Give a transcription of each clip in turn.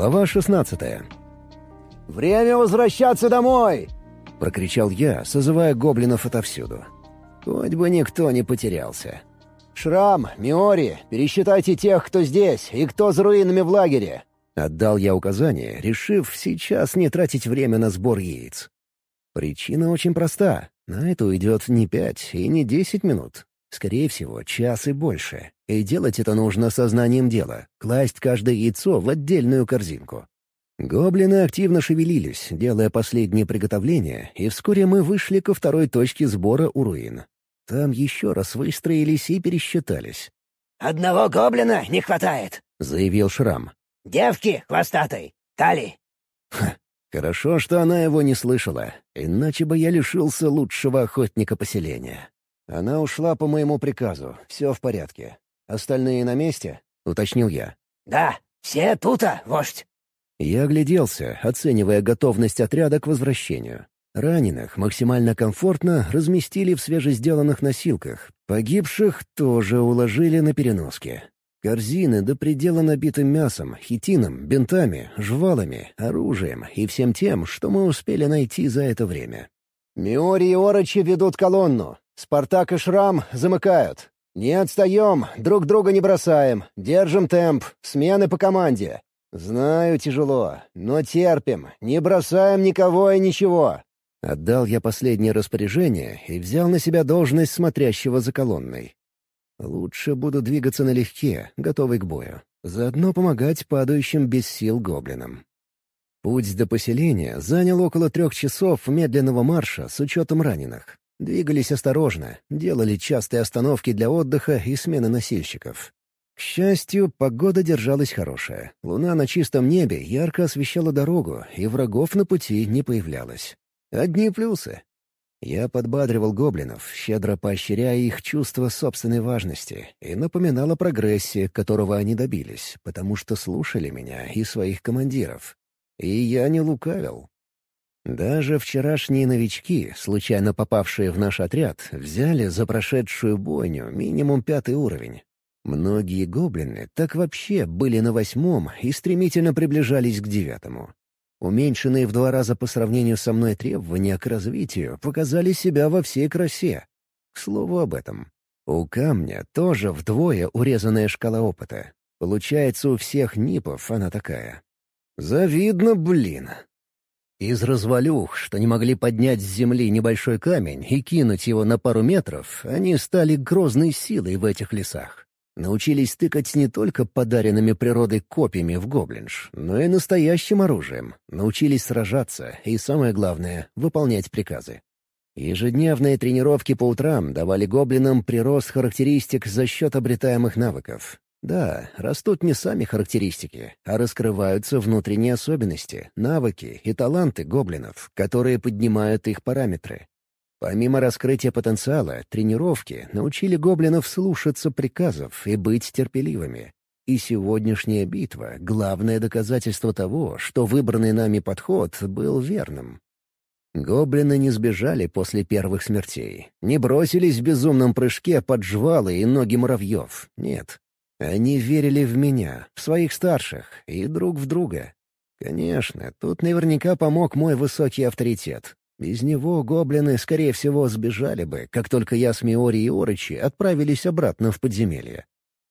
Глава 16. «Время возвращаться домой!» — прокричал я, созывая гоблинов отовсюду. Хоть бы никто не потерялся. «Шрам, Миори, пересчитайте тех, кто здесь, и кто за руинами в лагере!» Отдал я указание, решив сейчас не тратить время на сбор яиц. Причина очень проста. На это уйдет не 5 и не 10 минут. Скорее всего, час и больше. И делать это нужно сознанием дела. Класть каждое яйцо в отдельную корзинку. Гоблины активно шевелились, делая последние приготовления, и вскоре мы вышли ко второй точке сбора у руин. Там еще раз выстроились и пересчитались. «Одного гоблина не хватает», — заявил Шрам. «Девки хвостатой, Тали». Хорошо, что она его не слышала, иначе бы я лишился лучшего охотника поселения. «Она ушла по моему приказу, все в порядке. Остальные на месте?» — уточнил я. «Да, все тута, вождь». Я огляделся, оценивая готовность отряда к возвращению. Раненых максимально комфортно разместили в свежесделанных носилках. Погибших тоже уложили на переноски. Корзины до предела набиты мясом, хитином, бинтами, жвалами, оружием и всем тем, что мы успели найти за это время. «Миори и Орочи ведут колонну. Спартак и Шрам замыкают. Не отстаем, друг друга не бросаем, держим темп, смены по команде. Знаю, тяжело, но терпим, не бросаем никого и ничего». Отдал я последнее распоряжение и взял на себя должность смотрящего за колонной. Лучше буду двигаться налегке, готовый к бою. Заодно помогать падающим без сил гоблинам. Путь до поселения занял около 3 часов медленного марша с учетом раненых. Двигались осторожно, делали частые остановки для отдыха и смены носильщиков. К счастью, погода держалась хорошая. Луна на чистом небе ярко освещала дорогу, и врагов на пути не появлялось. Одни плюсы. Я подбадривал гоблинов, щедро поощряя их чувство собственной важности, и напоминал о прогрессе, которого они добились, потому что слушали меня и своих командиров. И я не лукавил. Даже вчерашние новички, случайно попавшие в наш отряд, взяли за прошедшую бойню минимум 5 уровень. Многие гоблины так вообще были на 8 и стремительно приближались к 9. Уменьшенные в 2 раза по сравнению со мной требования к развитию показали себя во всей красе. К слову об этом. У камня тоже вдвое урезанная шкала опыта. Получается, у всех нипов она такая. Завидно, блин. Из развалюх, что не могли поднять с земли небольшой камень и кинуть его на пару метров, они стали грозной силой в этих лесах. Научились тыкать не только подаренными природой копьями в гоблинш, но и настоящим оружием. Научились сражаться и, самое главное, выполнять приказы. Ежедневные тренировки по утрам давали гоблинам прирост характеристик за счет обретаемых навыков. Да, растут не сами характеристики, а раскрываются внутренние особенности, навыки и таланты гоблинов, которые поднимают их параметры. Помимо раскрытия потенциала, тренировки научили гоблинов слушаться приказов и быть терпеливыми. И сегодняшняя битва — главное доказательство того, что выбранный нами подход был верным. Гоблины не сбежали после первых смертей, не бросились в безумном прыжке под жвалы и ноги муравьев. Нет. Они верили в меня, в своих старших и друг в друга. Конечно, тут наверняка помог мой высокий авторитет. Без него гоблины, скорее всего, сбежали бы, как только я с Миори и Орочи отправились обратно в подземелье.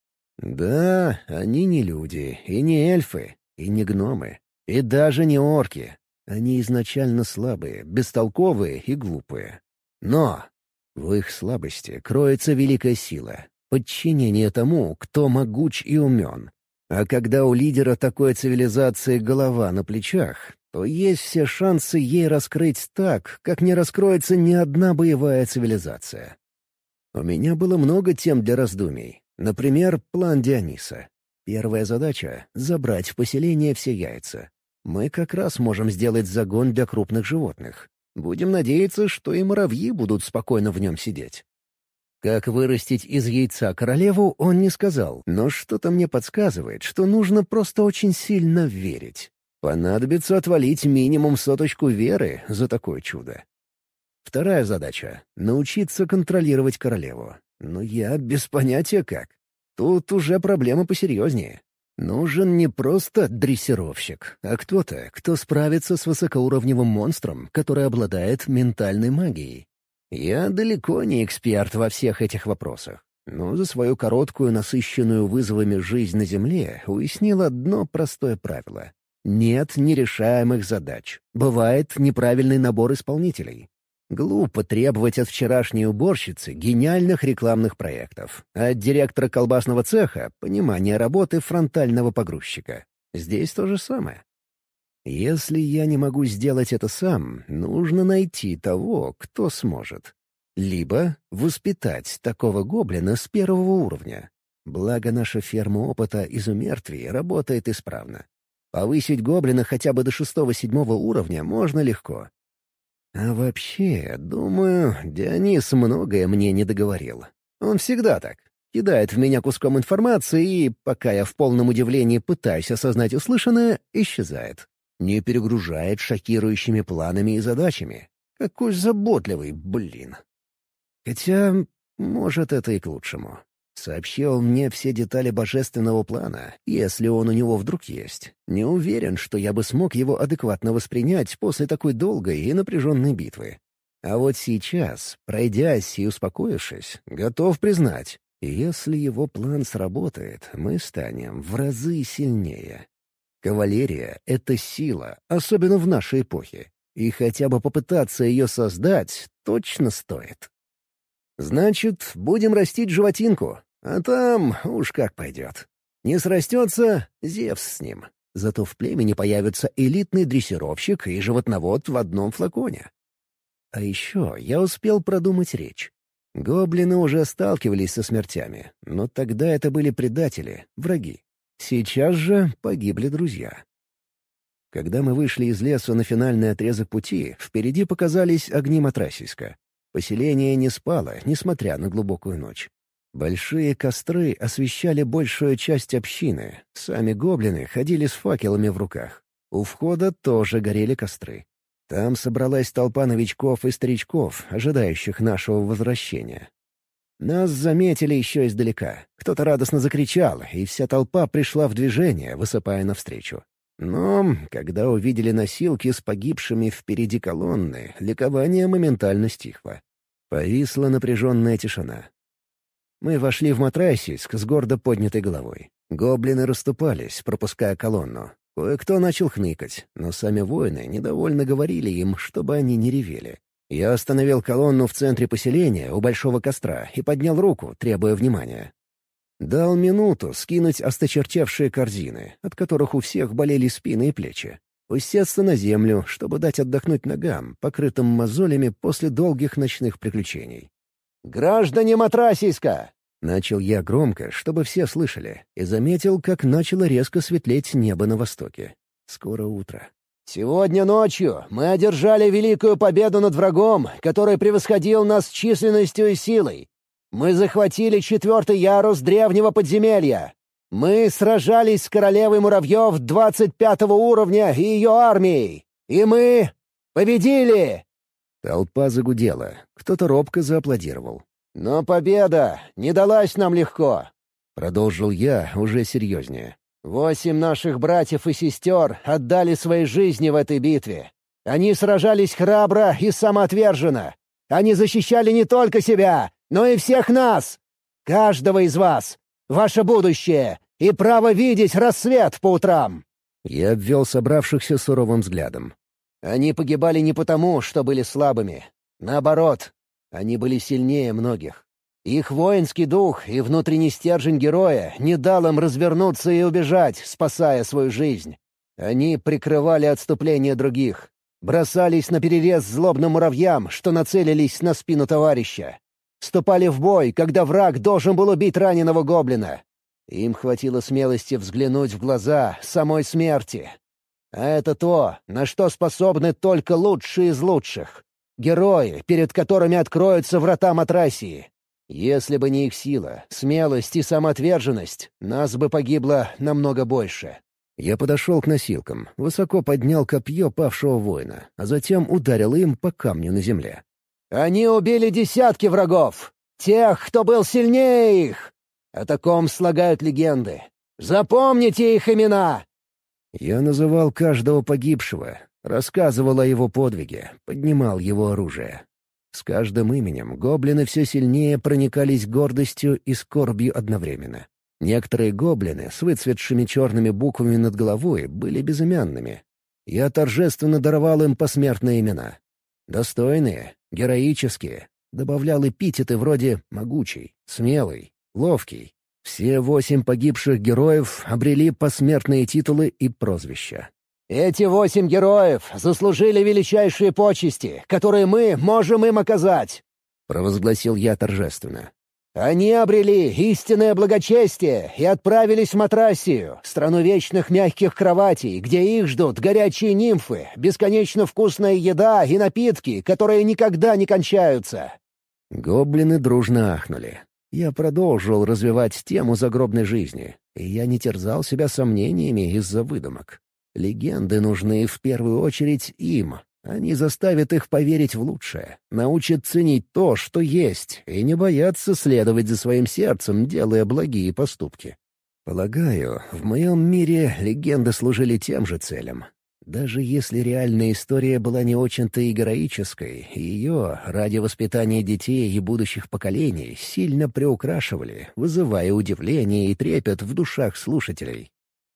Да, они не люди, и не эльфы, и не гномы, и даже не орки. Они изначально слабые, бестолковые и глупые. Но в их слабости кроется великая сила — подчинение тому, кто могуч и умен. А когда у лидера такой цивилизации голова на плечах, то есть все шансы ей раскрыть так, как не раскроется ни одна боевая цивилизация. У меня было много тем для раздумий. Например, план Диониса. Первая задача — забрать в поселение все яйца. Мы как раз можем сделать загон для крупных животных. Будем надеяться, что и муравьи будут спокойно в нем сидеть. Как вырастить из яйца королеву, он не сказал, но что-то мне подсказывает, что нужно просто очень сильно верить. Понадобится отвалить минимум 100 веры за такое чудо. Вторая задача — научиться контролировать королеву. Но я без понятия как. Тут уже проблема посерьезнее. Нужен не просто дрессировщик, а кто-то, кто справится с высокоуровневым монстром, который обладает ментальной магией. Я далеко не эксперт во всех этих вопросах, но за свою короткую, насыщенную вызовами жизнь на Земле уяснил одно простое правило. Нет нерешаемых задач. Бывает неправильный набор исполнителей. Глупо требовать от вчерашней уборщицы гениальных рекламных проектов, а от директора колбасного цеха — понимания работы фронтального погрузчика. Здесь то же самое. Если я не могу сделать это сам, нужно найти того, кто сможет. Либо воспитать такого гоблина с первого уровня. Благо наша ферма опыта изумертвий работает исправно. Повысить гоблина хотя бы до 6-7 уровня можно легко. А вообще, думаю, Дионис многое мне не договорил. Он всегда так. Кидает в меня куском информации и, пока я в полном удивлении пытаюсь осознать услышанное, исчезает. Не перегружает шокирующими планами и задачами. Какой заботливый, блин. Хотя, может, это и к лучшему. Сообщил мне все детали божественного плана, если он у него вдруг есть. Не уверен, что я бы смог его адекватно воспринять после такой долгой и напряженной битвы. А вот сейчас, пройдясь и успокоившись, готов признать, если его план сработает, мы станем в разы сильнее. Кавалерия — это сила, особенно в нашей эпохе, и хотя бы попытаться ее создать точно стоит. Значит, будем растить животинку. А там уж как пойдет. Не срастется — Зевс с ним. Зато в племени появится элитный дрессировщик и животновод в одном флаконе. А еще я успел продумать речь. Гоблины уже сталкивались со смертями, но тогда это были предатели, враги. Сейчас же погибли друзья. Когда мы вышли из леса на финальный отрезок пути, впереди показались огни Матрасийска. Поселение не спало, несмотря на глубокую ночь. Большие костры освещали большую часть общины. Сами гоблины ходили с факелами в руках. У входа тоже горели костры. Там собралась толпа новичков и старичков, ожидающих нашего возвращения. Нас заметили еще издалека. Кто-то радостно закричал, и вся толпа пришла в движение, высыпая навстречу. Но, когда увидели носилки с погибшими впереди колонны, ликование моментально стихло. Повисла напряженная тишина. Мы вошли в Матрасийск с гордо поднятой головой. Гоблины расступались, пропуская колонну. Кое-кто начал хныкать, но сами воины недовольно говорили им, чтобы они не ревели. Я остановил колонну в центре поселения у большого костра и поднял руку, требуя внимания. Дал минуту скинуть осточертевшие корзины, от которых у всех болели спины и плечи. Усесться на землю, чтобы дать отдохнуть ногам, покрытым мозолями после долгих ночных приключений. «Граждане Матрасийска!» — начал я громко, чтобы все слышали, и заметил, как начало резко светлеть небо на востоке. Скоро утро. «Сегодня ночью мы одержали великую победу над врагом, который превосходил нас численностью и силой. Мы захватили 4-й ярус древнего подземелья. Мы сражались с королевой муравьев 25 уровня и ее армией. И мы победили!» Толпа загудела. Кто-то робко зааплодировал. «Но победа не далась нам легко», — продолжил я уже серьезнее. 8 наших братьев и сестер отдали свои жизни в этой битве. Они сражались храбро и самоотверженно. Они защищали не только себя, но и всех нас. Каждого из вас. Ваше будущее и право видеть рассвет по утрам». Я обвел собравшихся суровым взглядом. Они погибали не потому, что были слабыми. Наоборот, они были сильнее многих. Их воинский дух и внутренний стержень героя не дал им развернуться и убежать, спасая свою жизнь. Они прикрывали отступление других, бросались на перерез злобным муравьям, что нацелились на спину товарища. Вступали в бой, когда враг должен был убить раненого гоблина. Им хватило смелости взглянуть в глаза самой смерти. А это то, на что способны только лучшие из лучших. Герои, перед которыми откроются врата Матрасии. Если бы не их сила, смелость и самоотверженность, нас бы погибло намного больше. Я подошел к носилкам, высоко поднял копье павшего воина, а затем ударил им по камню на земле. «Они убили десятки врагов! Тех, кто был сильнее их! О таком слагают легенды. Запомните их имена!» Я называл каждого погибшего, рассказывал о его подвиге, поднимал его оружие. С каждым именем гоблины все сильнее проникались гордостью и скорбью одновременно. Некоторые гоблины с выцветшими черными буквами над головой были безымянными. Я торжественно даровал им посмертные имена. Достойные, героические, добавлял эпитеты вроде «могучий», «смелый», «ловкий». Все 8 погибших героев обрели посмертные титулы и прозвища. «Эти 8 героев заслужили величайшие почести, которые мы можем им оказать», — провозгласил я торжественно. «Они обрели истинное благочестие и отправились в Матрассию, страну вечных мягких кроватей, где их ждут горячие нимфы, бесконечно вкусная еда и напитки, которые никогда не кончаются». Гоблины дружно ахнули. Я продолжил развивать тему загробной жизни, и я не терзал себя сомнениями из-за выдумок. Легенды нужны в первую очередь им. Они заставят их поверить в лучшее, научат ценить то, что есть, и не бояться следовать за своим сердцем, делая благие поступки. Полагаю, в моем мире легенды служили тем же целям. Даже если реальная история была не очень-то и героической, ее, ради воспитания детей и будущих поколений, сильно приукрашивали, вызывая удивление и трепет в душах слушателей.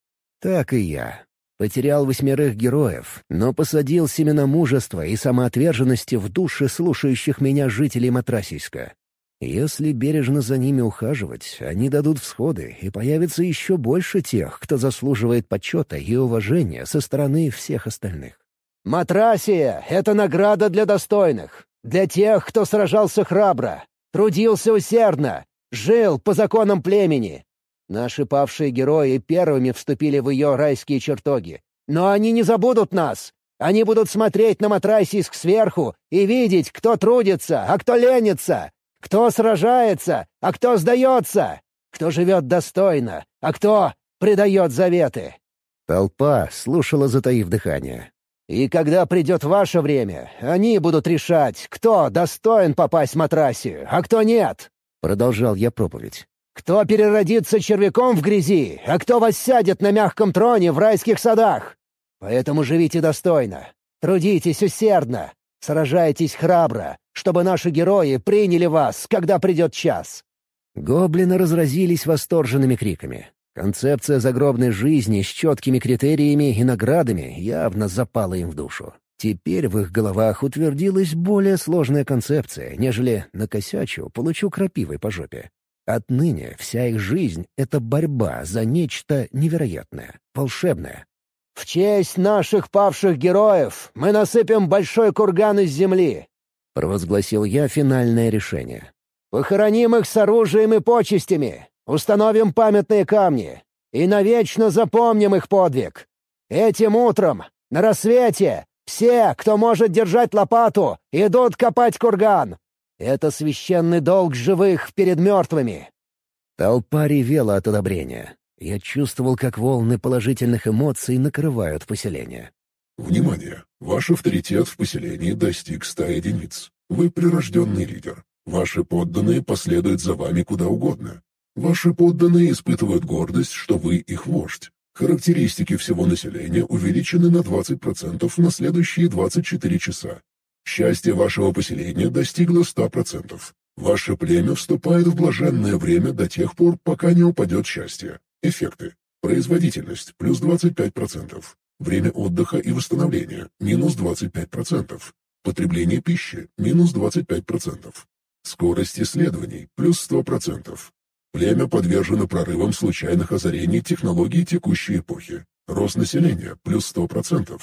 Так и я. Потерял 8 героев, но посадил семена мужества и самоотверженности в души слушающих меня жителей Матрассийска. Если бережно за ними ухаживать, они дадут всходы, и появится еще больше тех, кто заслуживает почета и уважения со стороны всех остальных. «Матрассия — это награда для достойных, для тех, кто сражался храбро, трудился усердно, жил по законам племени. Наши павшие герои первыми вступили в ее райские чертоги. Но они не забудут нас. Они будут смотреть на Матрассийск сверху и видеть, кто трудится, а кто ленится, кто сражается, а кто сдается, кто живет достойно, а кто предает заветы». Толпа слушала, затаив дыхание. «И когда придет ваше время, они будут решать, кто достоин попасть в Матрассию, а кто нет», — продолжал я проповедь. «Кто переродится червяком в грязи, а кто воссядет на мягком троне в райских садах. Поэтому живите достойно, трудитесь усердно, сражайтесь храбро, чтобы наши герои приняли вас, когда придет час». Гоблины разразились восторженными криками. Концепция загробной жизни с четкими критериями и наградами явно запала им в душу. Теперь в их головах утвердилась более сложная концепция, нежели «накосячу, получу крапивой по жопе». Отныне вся их жизнь — это борьба за нечто невероятное, волшебное. «В честь наших павших героев мы насыпем большой курган из земли», — провозгласил я финальное решение. «Похороним их с оружием и почестями, установим памятные камни и навечно запомним их подвиг. Этим утром, на рассвете, все, кто может держать лопату, идут копать курган. Это священный долг живых перед мертвыми». Толпа ревела от одобрения. Я чувствовал, как волны положительных эмоций накрывают поселение. Внимание! Ваш авторитет в поселении достиг 100 единиц. Вы прирожденный лидер. Ваши подданные последуют за вами куда угодно. Ваши подданные испытывают гордость, что вы их вождь. Характеристики всего населения увеличены на 20% на следующие 24 часа. Счастье вашего поселения достигло 100%. Ваше племя вступает в блаженное время до тех пор, пока не упадет счастье. Эффекты. Производительность – плюс 25%. Время отдыха и восстановления – минус 25%. Потребление пищи – минус 25%. Скорость исследований – плюс 100%. Племя подвержено прорывам случайных озарений технологий текущей эпохи. Рост населения – плюс 100%.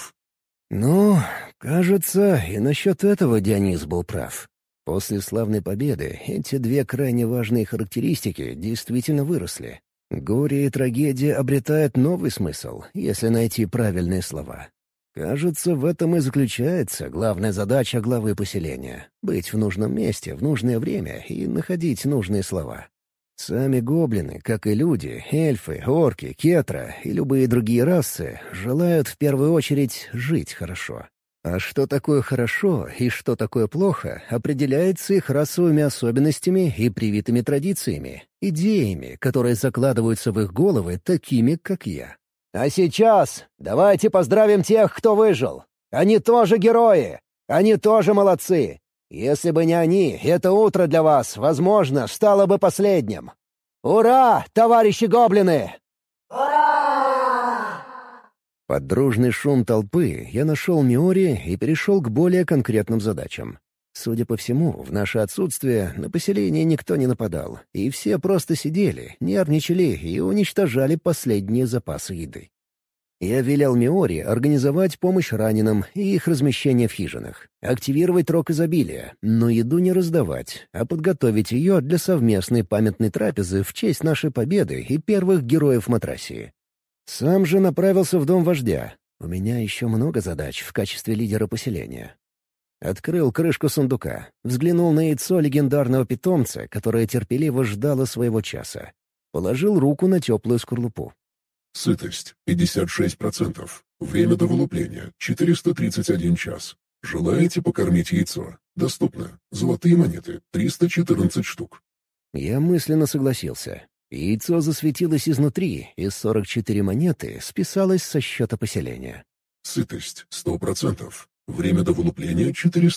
Ну, кажется, и насчет этого Дионис был прав. После славной победы эти 2 крайне важные характеристики действительно выросли. Горе и трагедия обретают новый смысл, если найти правильные слова. Кажется, в этом и заключается главная задача главы поселения — быть в нужном месте в нужное время и находить нужные слова. Сами гоблины, как и люди, эльфы, орки, кетра и любые другие расы, желают в первую очередь жить хорошо. А что такое хорошо и что такое плохо, определяется их расовыми особенностями и привитыми традициями, идеями, которые закладываются в их головы такими, как я. А сейчас давайте поздравим тех, кто выжил. Они тоже герои. Они тоже молодцы. Если бы не они, это утро для вас, возможно, стало бы последним. Ура, товарищи гоблины! Под дружный шум толпы я нашел Миори и перешел к более конкретным задачам. Судя по всему, в наше отсутствие на поселение никто не нападал, и все просто сидели, нервничали и уничтожали последние запасы еды. Я велел Миори организовать помощь раненым и их размещение в хижинах, активировать рог изобилия, но еду не раздавать, а подготовить ее для совместной памятной трапезы в честь нашей победы и первых героев Матрасии. Сам же направился в дом вождя. У меня еще много задач в качестве лидера поселения. Открыл крышку сундука, взглянул на яйцо легендарного питомца, которое терпеливо ждало своего часа. Положил руку на теплую скорлупу. Сытость — 56%. Время до вылупления — 431 час. Желаете покормить яйцо? Доступно. Золотые монеты — 314 штук. Я мысленно согласился. Яйцо засветилось изнутри, и 44 монеты списалось со счета поселения. Сытость — 100%. Время до вылупления —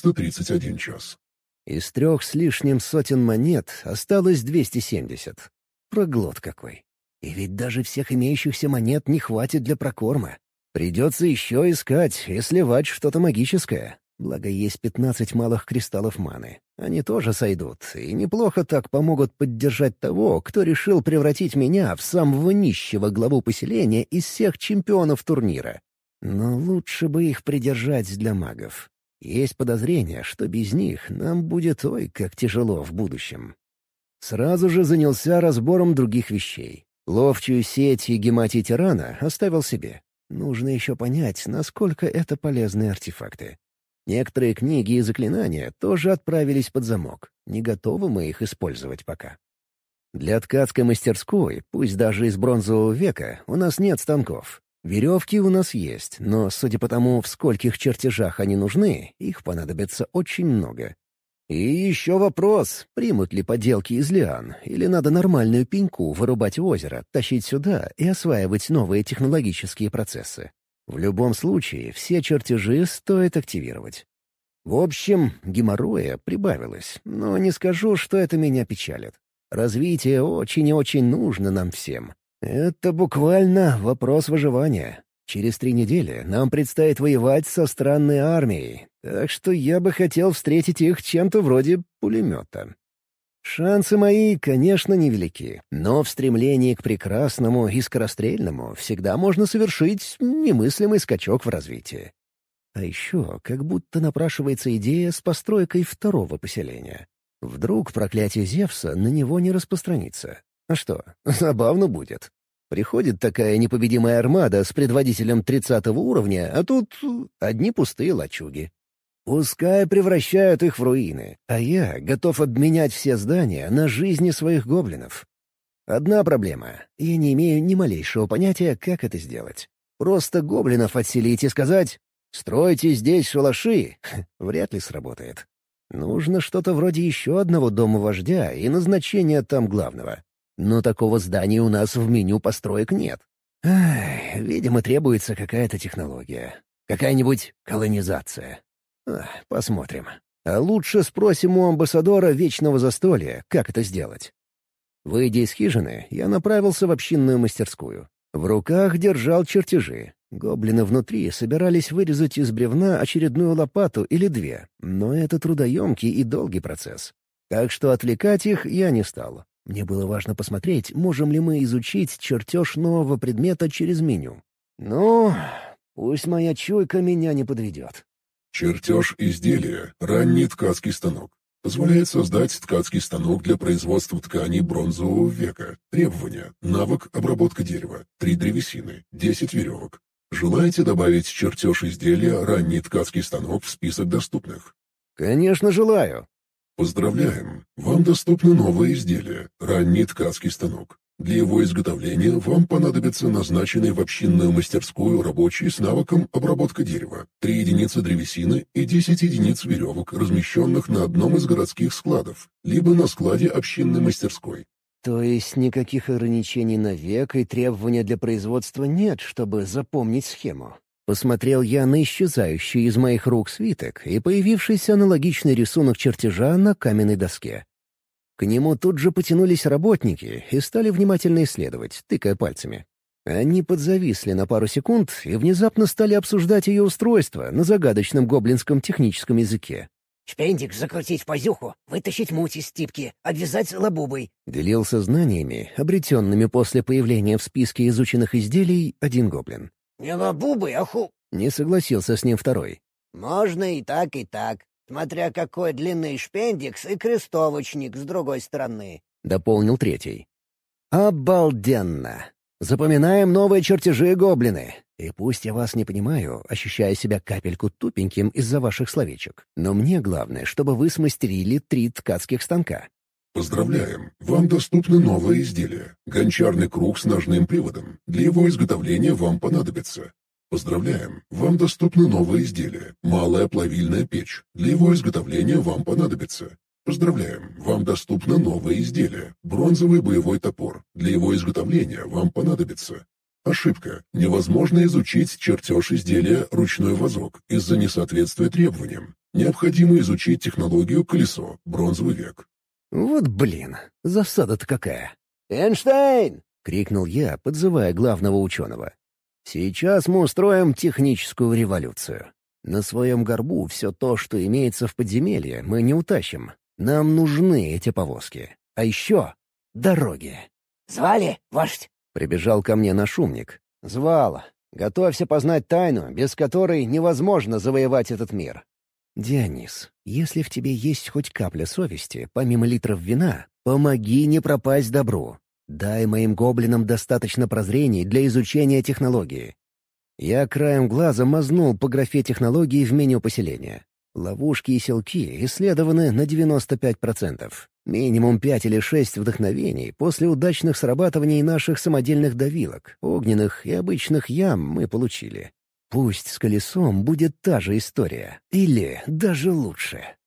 431 час. Из 3 с лишним сотен монет осталось 270. Проглот какой. И ведь даже всех имеющихся монет не хватит для прокорма. Придется еще искать и сливать что-то магическое. Благо есть 15 малых кристаллов маны. Они тоже сойдут, и неплохо так помогут поддержать того, кто решил превратить меня в самого нищего главу поселения из всех чемпионов турнира. Но лучше бы их придержать для магов. Есть подозрение, что без них нам будет ой как тяжело в будущем. Сразу же занялся разбором других вещей. Ловчую сеть и гематий тирана оставил себе. Нужно еще понять, насколько это полезные артефакты. Некоторые книги и заклинания тоже отправились под замок. Не готовы мы их использовать пока. Для ткацкой мастерской, пусть даже из бронзового века, у нас нет станков. Веревки у нас есть, но, судя по тому, в скольких чертежах они нужны, их понадобится очень много. И еще вопрос, примут ли поделки из лиан, или надо нормальную пеньку вырубать в озеро, тащить сюда и осваивать новые технологические процессы. В любом случае, все чертежи стоит активировать. В общем, геморроя прибавилось, но не скажу, что это меня печалит. Развитие очень и очень нужно нам всем. Это буквально вопрос выживания. Через 3 недели нам предстоит воевать со странной армией, так что я бы хотел встретить их чем-то вроде пулемета. Шансы мои, конечно, невелики, но в стремлении к прекрасному и скорострельному всегда можно совершить немыслимый скачок в развитии. А еще как будто напрашивается идея с постройкой второго поселения. Вдруг проклятие Зевса на него не распространится. А что, забавно будет. Приходит такая непобедимая армада с предводителем 30 уровня, а тут одни пустые лачуги. Пускай превращают их в руины, а я готов обменять все здания на жизни своих гоблинов. Одна проблема — я не имею ни малейшего понятия, как это сделать. Просто гоблинов отселить и сказать «стройте здесь шалаши» вряд ли сработает. Нужно что-то вроде еще одного дома вождя и назначения там главного. Но такого здания у нас в меню построек нет. Видимо, требуется какая-то технология. Какая-нибудь колонизация. Посмотрим. А лучше спросим у амбассадора Вечного Застолья, как это сделать. Выйдя из хижины, я направился в общинную мастерскую. В руках держал чертежи. Гоблины внутри собирались вырезать из бревна очередную лопату или 2, но это трудоемкий и долгий процесс. Так что отвлекать их я не стал. Мне было важно посмотреть, можем ли мы изучить чертеж нового предмета через меню. Ну, пусть моя чуйка меня не подведет. Чертеж изделия «Ранний ткацкий станок». Позволяет создать ткацкий станок для производства тканей бронзового века. Требования: навык обработка дерева, 3 древесины, 10 веревок. Желаете добавить чертеж изделия «Ранний ткацкий станок» в список доступных? Конечно, желаю. Поздравляем! Вам доступно новое изделие — ранний ткацкий станок. Для его изготовления вам понадобится назначенный в общинную мастерскую рабочий с навыком обработка дерева, 3 единицы древесины и 10 единиц веревок, размещенных на одном из городских складов, либо на складе общинной мастерской. То есть никаких ограничений на век и требования для производства нет, чтобы запомнить схему? Посмотрел я на исчезающий из моих рук свиток и появившийся аналогичный рисунок чертежа на каменной доске. К нему тут же потянулись работники и стали внимательно исследовать, тыкая пальцами. Они подзависли на пару секунд и внезапно стали обсуждать ее устройство на загадочном гоблинском техническом языке. «Шпендик закрутить в пазюху, вытащить муть из стипки, обвязать лабубой». Делился знаниями, обретенными после появления в списке изученных изделий, один гоблин. «Не лабубой, а Не согласился с ним второй. «Можно и так, смотря какой длинный шпендикс и крестовочник с другой стороны», — дополнил третий. «Обалденно! Запоминаем новые чертежи, гоблины! И пусть я вас не понимаю, ощущая себя капельку тупеньким из-за ваших словечек, но мне главное, чтобы вы смастерили 3 ткацких станка». Поздравляем! Вам доступны новые изделия. Гончарный круг с ножным приводом. Для его изготовления вам понадобится. Поздравляем! Вам доступны новые изделия. Малая плавильная печь. Для его изготовления вам понадобится. Поздравляем! Вам доступно новое изделие. Бронзовый боевой топор. Для его изготовления вам понадобится. Ошибка. Невозможно изучить чертеж изделия ручной вазок из-за несоответствия требованиям. Необходимо изучить технологию колесо, бронзовый век. Вот блин, засада-то какая! «Эйнштейн!» — крикнул я, подзывая главного ученого. «Сейчас мы устроим техническую революцию. На своем горбу все то, что имеется в подземелье, мы не утащим. Нам нужны эти повозки. А еще дороги». «Звали, вождь?» — прибежал ко мне наш умник. «Звал. Готовься познать тайну, без которой невозможно завоевать этот мир». «Дионис, если в тебе есть хоть капля совести, помимо литров вина, помоги не пропасть добру. Дай моим гоблинам достаточно прозрений для изучения технологии». Я краем глаза мазнул по графе технологии в меню поселения. Ловушки и селки исследованы на 95%. Минимум 5 или 6 вдохновений после удачных срабатываний наших самодельных давилок, огненных и обычных ям мы получили. Пусть с колесом будет та же история. Или даже лучше.